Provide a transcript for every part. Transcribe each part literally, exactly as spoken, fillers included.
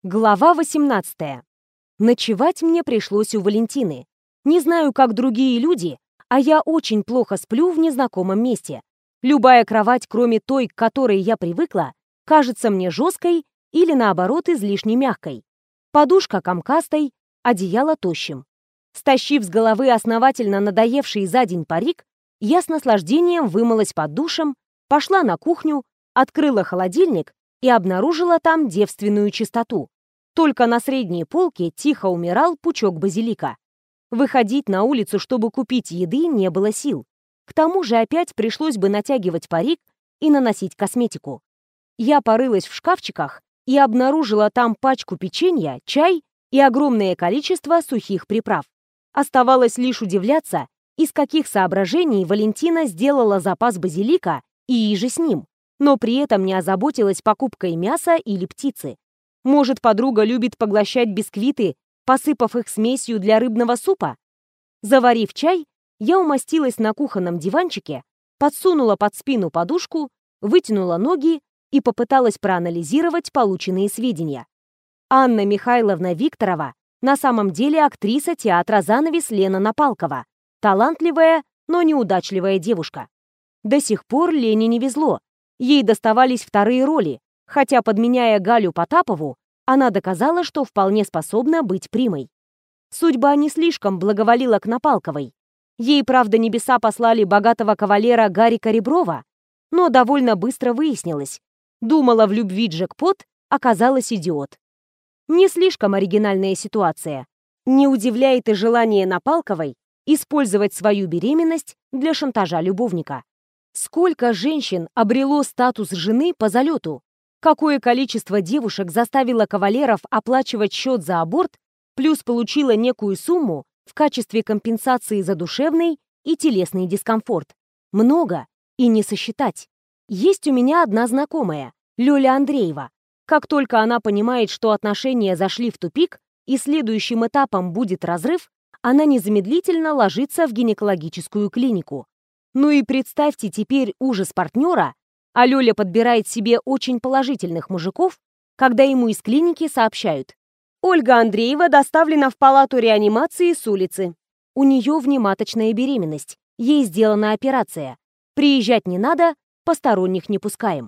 Глава восемнадцатая. Ночевать мне пришлось у Валентины. Не знаю, как другие люди, а я очень плохо сплю в незнакомом месте. Любая кровать, кроме той, к которой я привыкла, кажется мне жесткой или, наоборот, излишне мягкой. Подушка комкастой, одеяло тощим. Стащив с головы основательно надоевший за день парик, я с наслаждением вымылась под душем, пошла на кухню, открыла холодильник и обнаружила там девственную чистоту. Только на средней полке тихо умирал пучок базилика. Выходить на улицу, чтобы купить еды, не было сил. К тому же опять пришлось бы натягивать парик и наносить косметику. Я порылась в шкафчиках и обнаружила там пачку печенья, чай и огромное количество сухих приправ. Оставалось лишь удивляться, из каких соображений Валентина сделала запас базилика и иже с ним, но при этом не озаботилась покупкой мяса или птицы. Может, подруга любит поглощать бисквиты, посыпав их смесью для рыбного супа? Заварив чай, я умостилась на кухонном диванчике, подсунула под спину подушку, вытянула ноги и попыталась проанализировать полученные сведения. Анна Михайловна Викторова на самом деле актриса театра «Занавес» Лена Напалкова, талантливая, но неудачливая девушка. До сих пор Лене не везло. Ей доставались вторые роли, хотя, подменяя Галю Потапову, она доказала, что вполне способна быть примой. Судьба не слишком благоволила к Напалковой. Ей, правда, небеса послали богатого кавалера Гарика Реброва, но довольно быстро выяснилось. Думала, в любви джекпот, оказалась идиот. Не слишком оригинальная ситуация. Не удивляет и желание Напалковой использовать свою беременность для шантажа любовника. Сколько женщин обрело статус жены по залету? Какое количество девушек заставило кавалеров оплачивать счет за аборт, плюс получила некую сумму в качестве компенсации за душевный и телесный дискомфорт? Много, и не сосчитать. Есть у меня одна знакомая, Лёля Андреева. Как только она понимает, что отношения зашли в тупик и следующим этапом будет разрыв, она незамедлительно ложится в гинекологическую клинику. Ну и представьте теперь ужас партнера, а Лёля подбирает себе очень положительных мужиков, когда ему из клиники сообщают: Ольга Андреева доставлена в палату реанимации с улицы. У нее внематочная беременность, ей сделана операция. Приезжать не надо, посторонних не пускаем.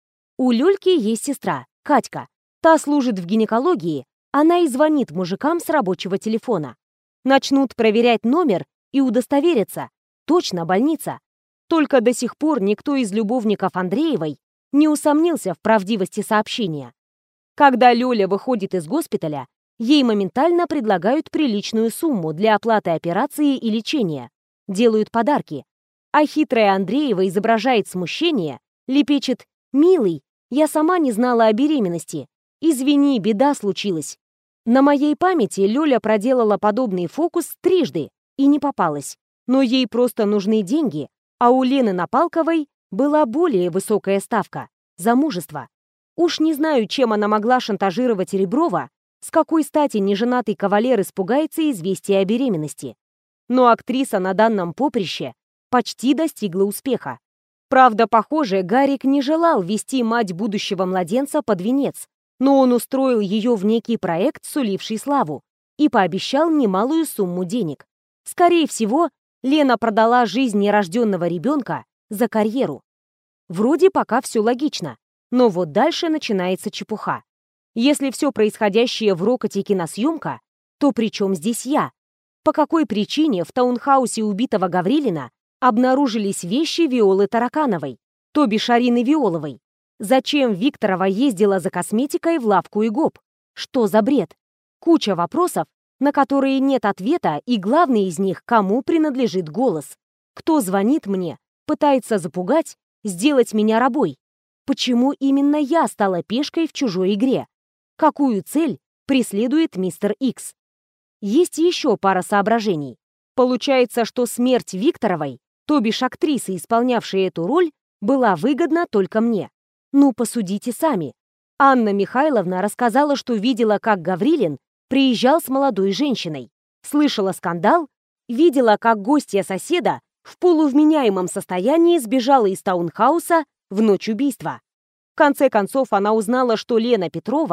У Лёльки есть сестра, Катька. Та служит в гинекологии, она и звонит мужикам с рабочего телефона. Начнут проверять номер и удостоверятся. Точно больница. Только до сих пор никто из любовников Андреевой не усомнился в правдивости сообщения. Когда Лёля выходит из госпиталя, ей моментально предлагают приличную сумму для оплаты операции и лечения. Делают подарки. А хитрая Андреева изображает смущение, лепечет: «Милый, я сама не знала о беременности. Извини, беда случилась». На моей памяти Лёля проделала подобный фокус трижды и не попалась. Но ей просто нужны деньги, а у Лены Напалковой была более высокая ставка – замужество. Уж не знаю, чем она могла шантажировать Реброва, с какой стати неженатый кавалер испугается известия о беременности. Но актриса на данном поприще почти достигла успеха. Правда, похоже, Гарик не желал вести мать будущего младенца под венец, но он устроил ее в некий проект, суливший славу, и пообещал немалую сумму денег. Скорее всего, Лена продала жизнь нерожденного ребенка за карьеру. Вроде пока все логично, но вот дальше начинается чепуха. Если все происходящее в рокоте киносъемка, то при чем здесь я? По какой причине в таунхаусе убитого Гаврилина обнаружились вещи Виолы Таракановой, то бишь Арины Виоловой? Зачем Викторова ездила за косметикой в лавку Игоп? Что за бред? Куча вопросов, на которые нет ответа, и главный из них — кому принадлежит голос? Кто звонит мне, пытается запугать, сделать меня рабой? Почему именно я стала пешкой в чужой игре? Какую цель преследует мистер Икс? Есть еще пара соображений. Получается, что смерть Викторовой, то бишь актрисы, исполнявшей эту роль, была выгодна только мне. Ну, посудите сами. Анна Михайловна рассказала, что видела, как Гаврилин приезжал с молодой женщиной, слышала скандал, видела, как гостья соседа в полувменяемом состоянии сбежала из таунхауса в ночь убийства. В конце концов, она узнала, что Лена Петрова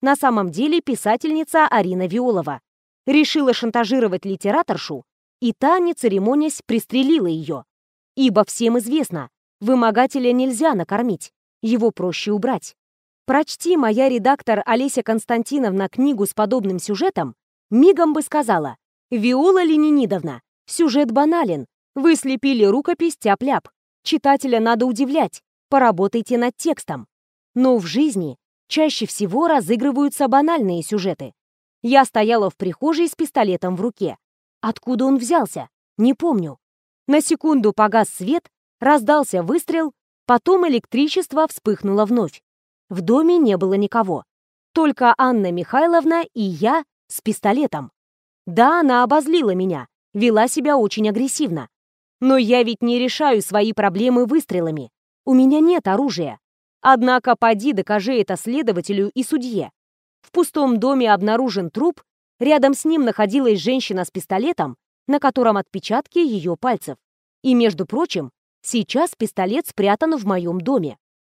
На самом деле писательница Арина Виолова. Решила шантажировать литераторшу, и та, не церемонясь, пристрелила ее. Ибо всем известно, вымогателя нельзя накормить, его проще убрать. Прочти моя редактор Олеся Константиновна книгу с подобным сюжетом, мигом бы сказала: «Виола Ленинидовна, сюжет банален, вы слепили рукопись тяп-ляп, читателя надо удивлять, поработайте над текстом». Но в жизни чаще всего разыгрываются банальные сюжеты. Я стояла в прихожей с пистолетом в руке. Откуда он взялся? Не помню. На секунду погас свет, раздался выстрел, потом электричество вспыхнуло вновь. В доме не было никого. Только Анна Михайловна и я с пистолетом. Да, она обозлила меня, вела себя очень агрессивно. Но я ведь не решаю свои проблемы выстрелами. У меня нет оружия. Однако поди докажи это следователю и судье. В пустом доме обнаружен труп, рядом с ним находилась женщина с пистолетом, на котором отпечатки ее пальцев. И, между прочим, сейчас пистолет спрятан в моем доме.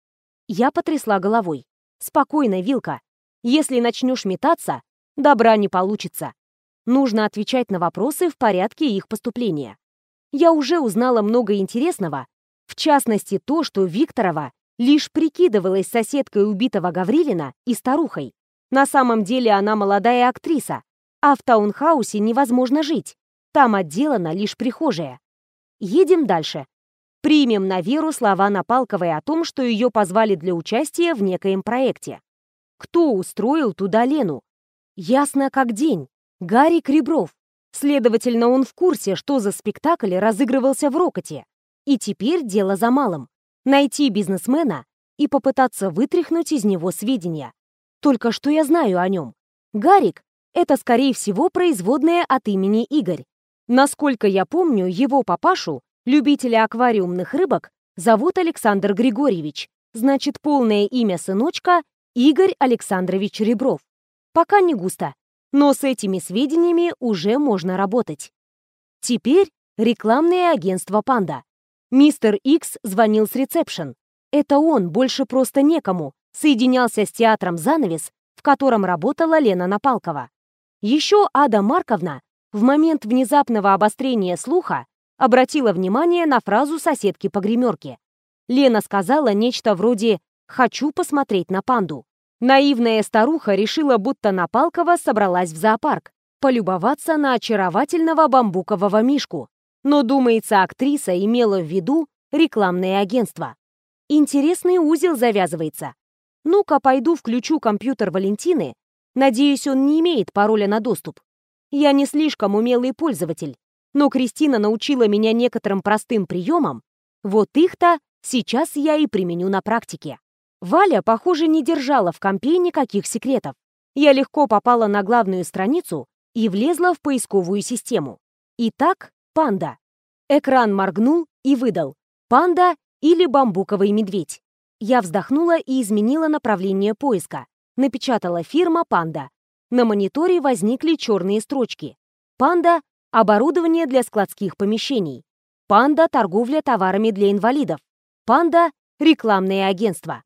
Я потрясла головой. Спокойно, Вилка. Если начнешь метаться, добра не получится. Нужно отвечать на вопросы в порядке их поступления. Я уже узнала много интересного, в частности то, что Викторова лишь прикидывалась соседкой убитого Гаврилина и старухой. На самом деле она молодая актриса, а в таунхаусе невозможно жить. Там отделана лишь прихожая. Едем дальше. Примем на веру слова Напалковой о том, что ее позвали для участия в некоем проекте. Кто устроил туда Лену? Ясно как день. Гарик Ребров. Следовательно, он в курсе, что за спектакль разыгрывался в Рокоте. И теперь дело за малым. Найти бизнесмена и попытаться вытряхнуть из него сведения. Только что я знаю о нем? Гарик — это, скорее всего, производное от имени Игорь. Насколько я помню, его папашу, любителя аквариумных рыбок, зовут Александр Григорьевич. Значит, полное имя сыночка — Игорь Александрович Ребров. Пока не густо, но с этими сведениями уже можно работать. Теперь рекламное агентство «Панда». Мистер Икс звонил с ресепшн. Это он, больше просто некому, соединялся с театром «Занавес», в котором работала Лена Напалкова. Еще Ада Марковна в момент внезапного обострения слуха обратила внимание на фразу соседки по гримерке. Лена сказала нечто вроде «хочу посмотреть на панду». Наивная старуха решила, будто Напалкова собралась в зоопарк полюбоваться на очаровательного бамбукового мишку. Но, думается, актриса имела в виду рекламное агентство. Интересный узел завязывается. Ну-ка, пойду включу компьютер Валентины. Надеюсь, он не имеет пароля на доступ. Я не слишком умелый пользователь, но Кристина научила меня некоторым простым приемам. Вот их-то сейчас я и применю на практике. Валя, похоже, не держала в компе никаких секретов. Я легко попала на главную страницу и влезла в поисковую систему. Итак, панда. Экран моргнул и выдал: панда или бамбуковый медведь. Я вздохнула и изменила направление поиска. Напечатала фирма «Панда». На мониторе возникли черные строчки. «Панда» — оборудование для складских помещений. «Панда» — торговля товарами для инвалидов. «Панда» — рекламное агентство.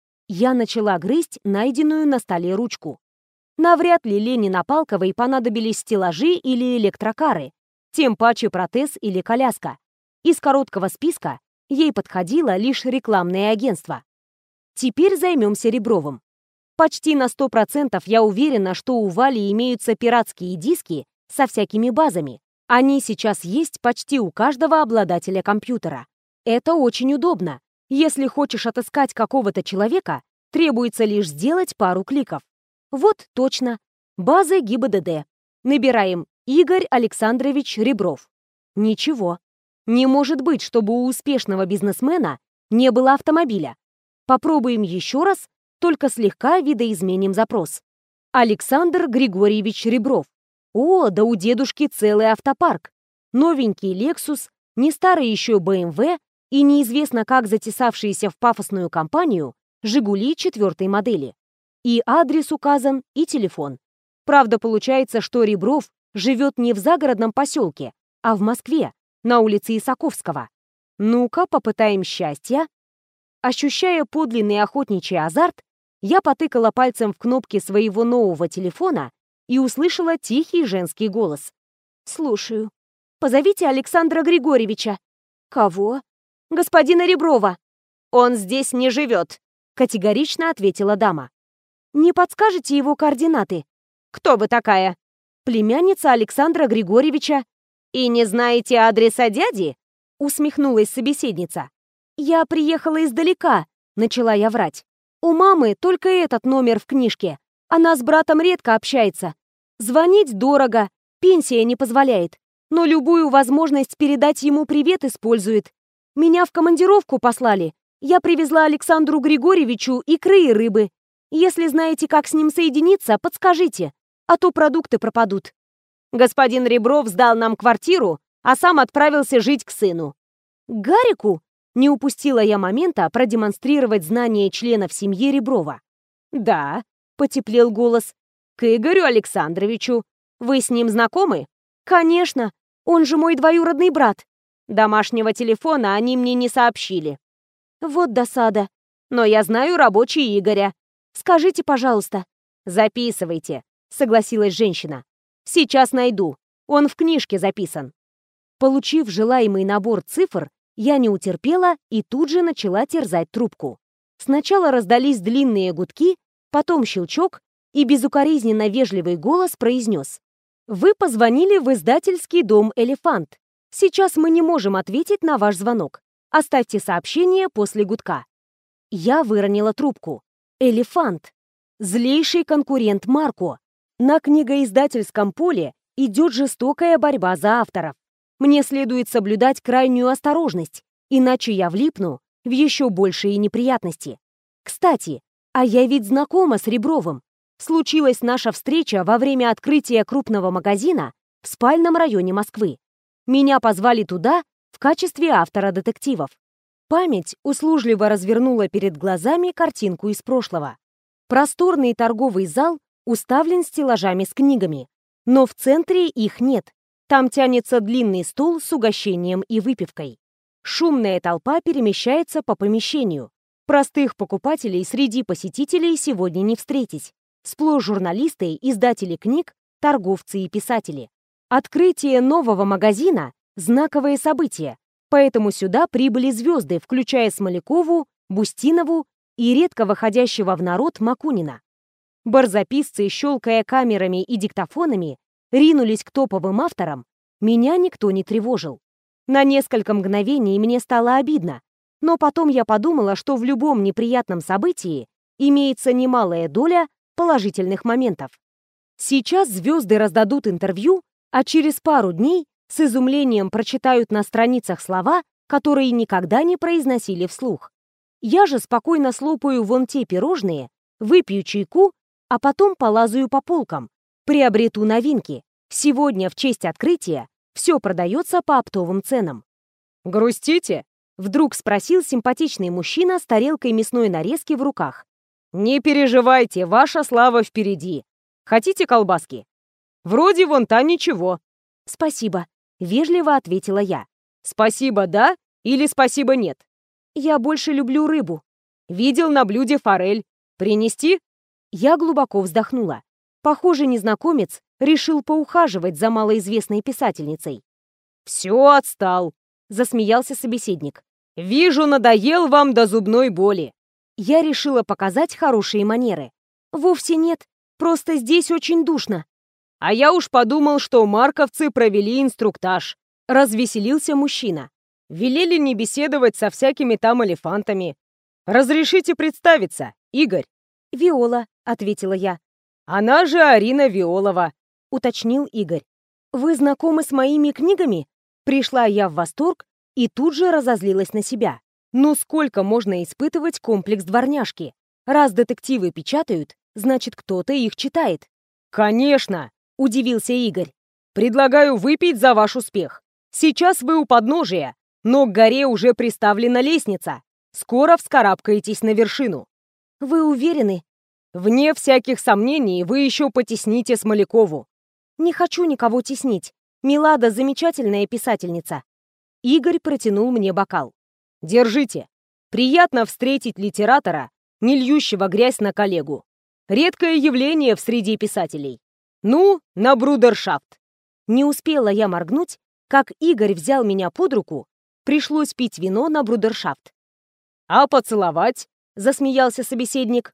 Я начала грызть найденную на столе ручку. Навряд ли Лене Напалковой понадобились стеллажи или электрокары, тем паче протез или коляска. Из короткого списка ей подходило лишь рекламное агентство. Теперь займемся Ребровым. Почти на сто процентов я уверена, что у Вали имеются пиратские диски со всякими базами. Они сейчас есть почти у каждого обладателя компьютера. Это очень удобно. Если хочешь отыскать какого-то человека, требуется лишь сделать пару кликов. Вот точно. База ГИБДД. Набираем Игорь Александрович Ребров. Ничего. Не может быть, чтобы у успешного бизнесмена не было автомобиля. Попробуем еще раз, только слегка видоизменим запрос. Александр Григорьевич Ребров. О, да у дедушки целый автопарк. Новенький Lexus, не старый еще бэ эм вэ и неизвестно как затесавшиеся в пафосную компанию «Жигули» четвертой модели. И адрес указан, и телефон. Правда, получается, что Ребров живет не в загородном поселке, а в Москве, на улице Исаковского. Ну-ка, попытаем счастья. Ощущая подлинный охотничий азарт, Я потыкала пальцем в кнопки своего нового телефона и услышала тихий женский голос. «Слушаю. Позовите Александра Григорьевича». «Кого?» «Господина Реброва». «Он здесь не живет», — категорично ответила дама. «Не подскажете его координаты?» «Кто вы такая?» «Племянница Александра Григорьевича». «И не знаете адреса дяди?» — усмехнулась собеседница. «Я приехала издалека», — начала я врать. «У мамы только этот номер в книжке. Она с братом редко общается. Звонить дорого, пенсия не позволяет. Но любую возможность передать ему привет использует. Меня в командировку послали. Я привезла Александру Григорьевичу икры и рыбы. Если знаете, как с ним соединиться, подскажите, а то продукты пропадут». «Господин Ребров сдал нам квартиру, а сам отправился жить к сыну». «К Гарику?» Не упустила я момента продемонстрировать знания членов семьи Реброва. «Да», — потеплел голос, — «к Игорю Александровичу. Вы с ним знакомы?» «Конечно, он же мой двоюродный брат». «Домашнего телефона они мне не сообщили». «Вот досада. Но я знаю рабочий Игоря». «Скажите, пожалуйста». «Записывайте», — согласилась женщина. «Сейчас найду. Он в книжке записан». Получив желаемый набор цифр, я не утерпела и тут же начала терзать трубку. Сначала раздались длинные гудки, потом щелчок, и безукоризненно вежливый голос произнес: «Вы позвонили в издательский дом «Элефант». Сейчас мы не можем ответить на ваш звонок. Оставьте сообщение после гудка». Я выронила трубку. «Элефант» — злейший конкурент Марко. На книгоиздательском поле идет жестокая борьба за авторов. Мне следует соблюдать крайнюю осторожность, иначе я влипну в еще большие неприятности. Кстати, а я ведь знакома с Ребровым. Случилась наша встреча во время открытия крупного магазина в спальном районе Москвы. Меня позвали туда в качестве автора детективов. Память услужливо развернула перед глазами картинку из прошлого. Просторный торговый зал уставлен стеллажами с книгами, но в центре их нет. Там тянется длинный стол с угощением и выпивкой. Шумная толпа перемещается по помещению. Простых покупателей среди посетителей сегодня не встретить. Сплошь журналисты, издатели книг, торговцы и писатели. Открытие нового магазина – знаковое событие, поэтому сюда прибыли звезды, включая Смолякову, Бустинову и редко выходящего в народ Макунина. Барзаписцы, щелкая камерами и диктофонами, ринулись к топовым авторам, меня никто не тревожил. На несколько мгновений мне стало обидно, но потом я подумала, что в любом неприятном событии имеется немалая доля положительных моментов. Сейчас звезды раздадут интервью, а через пару дней с изумлением прочитают на страницах слова, которые никогда не произносили вслух. Я же спокойно слопаю вон те пирожные, выпью чайку, а потом полазаю по полкам, приобрету новинки. Сегодня в честь открытия все продается по оптовым ценам. «Грустите?» — вдруг спросил симпатичный мужчина с тарелкой мясной нарезки в руках. «Не переживайте, ваша слава впереди. Хотите колбаски? Вроде вон та ничего». «Спасибо», — вежливо ответила я. «Спасибо, да? Или спасибо, нет?» «Я больше люблю рыбу». «Видел на блюде форель. Принести?» Я глубоко вздохнула. Похоже, незнакомец решил поухаживать за малоизвестной писательницей. «Все, отстал», — засмеялся собеседник. «Вижу, надоел вам до зубной боли». Я решила показать хорошие манеры. «Вовсе нет, просто здесь очень душно». «А я уж подумал, что марковцы провели инструктаж», — развеселился мужчина. «Велели не беседовать со всякими там элефантами. Разрешите представиться, Игорь?» «Виола», — ответила я. «Она же Арина Виолова», — уточнил Игорь. «Вы знакомы с моими книгами?» Пришла я в восторг и тут же разозлилась на себя. Ну сколько можно испытывать комплекс дворняжки? Раз детективы печатают, значит, кто-то их читает. «Конечно!» — удивился Игорь. «Предлагаю выпить за ваш успех. Сейчас вы у подножия, но к горе уже приставлена лестница. Скоро вскарабкаетесь на вершину». «Вы уверены?» «Вне всяких сомнений, вы еще потесните Смолякову». «Не хочу никого теснить. Милада замечательная писательница». Игорь протянул мне бокал. «Держите. Приятно встретить литератора, не льющего грязь на коллегу. Редкое явление в среде писателей. Ну, на брудершафт. Не успела я моргнуть, как Игорь взял меня под руку. Пришлось пить вино на брудершафт. «А поцеловать?» — засмеялся собеседник.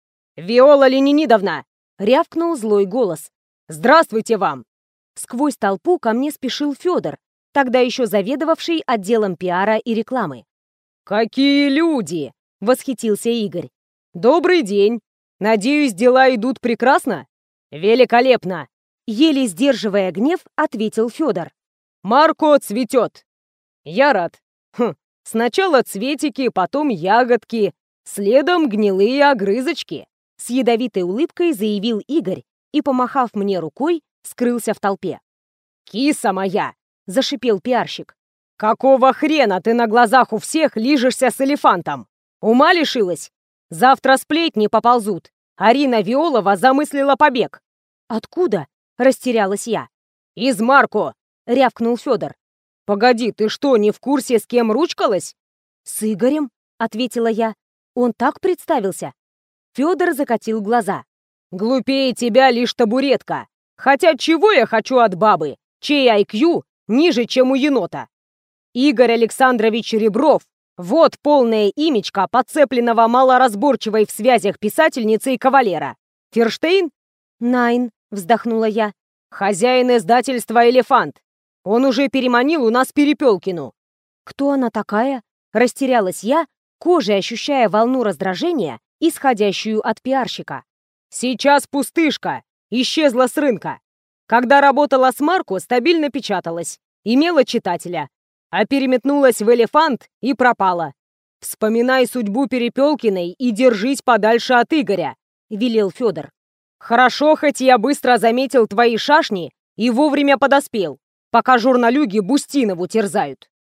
«Виола Ленинидовна!» — рявкнул злой голос. «Здравствуйте вам!» Сквозь толпу ко мне спешил Федор, тогда еще заведовавший отделом пиара и рекламы. «Какие люди!» — восхитился Игорь. «Добрый день! Надеюсь, дела идут прекрасно?» «Великолепно!» — еле сдерживая гнев, ответил Федор. «Марко цветет!» «Я рад. Хм, сначала цветики, потом ягодки, следом гнилые огрызочки!» С ядовитой улыбкой заявил Игорь и, помахав мне рукой, скрылся в толпе. «Киса моя!» — зашипел пиарщик. «Какого хрена ты на глазах у всех лижешься с элефантом? Ума лишилась? Завтра сплетни поползут. Арина Виолова замыслила побег». «Откуда?» — растерялась я. «Из Марко!» — рявкнул Федор. «Погоди, ты что, не в курсе, с кем ручкалась?» «С Игорем», — ответила я. «Он так представился». Федор закатил глаза. «Глупее тебя лишь табуретка. Хотя чего я хочу от бабы, чей ай кью ниже, чем у енота? Игорь Александрович Ребров — вот полное имечко подцепленного малоразборчивой в связях писательницы и кавалера. Ферштейн?» «Найн», — вздохнула я. «Хозяин издательства «Элефант». Он уже переманил у нас Перепелкину». «Кто она такая?» — растерялась я, кожей ощущая волну раздражения, исходящую от пиарщика. «Сейчас пустышка. Исчезла с рынка. Когда работала с Марко, стабильно печаталась, имела читателя, а переметнулась в «Элефант» и пропала. Вспоминай судьбу Перепелкиной и держись подальше от Игоря», — велел Федор. «Хорошо, хоть я быстро заметил твои шашни и вовремя подоспел, пока журналюги Бустинову терзают».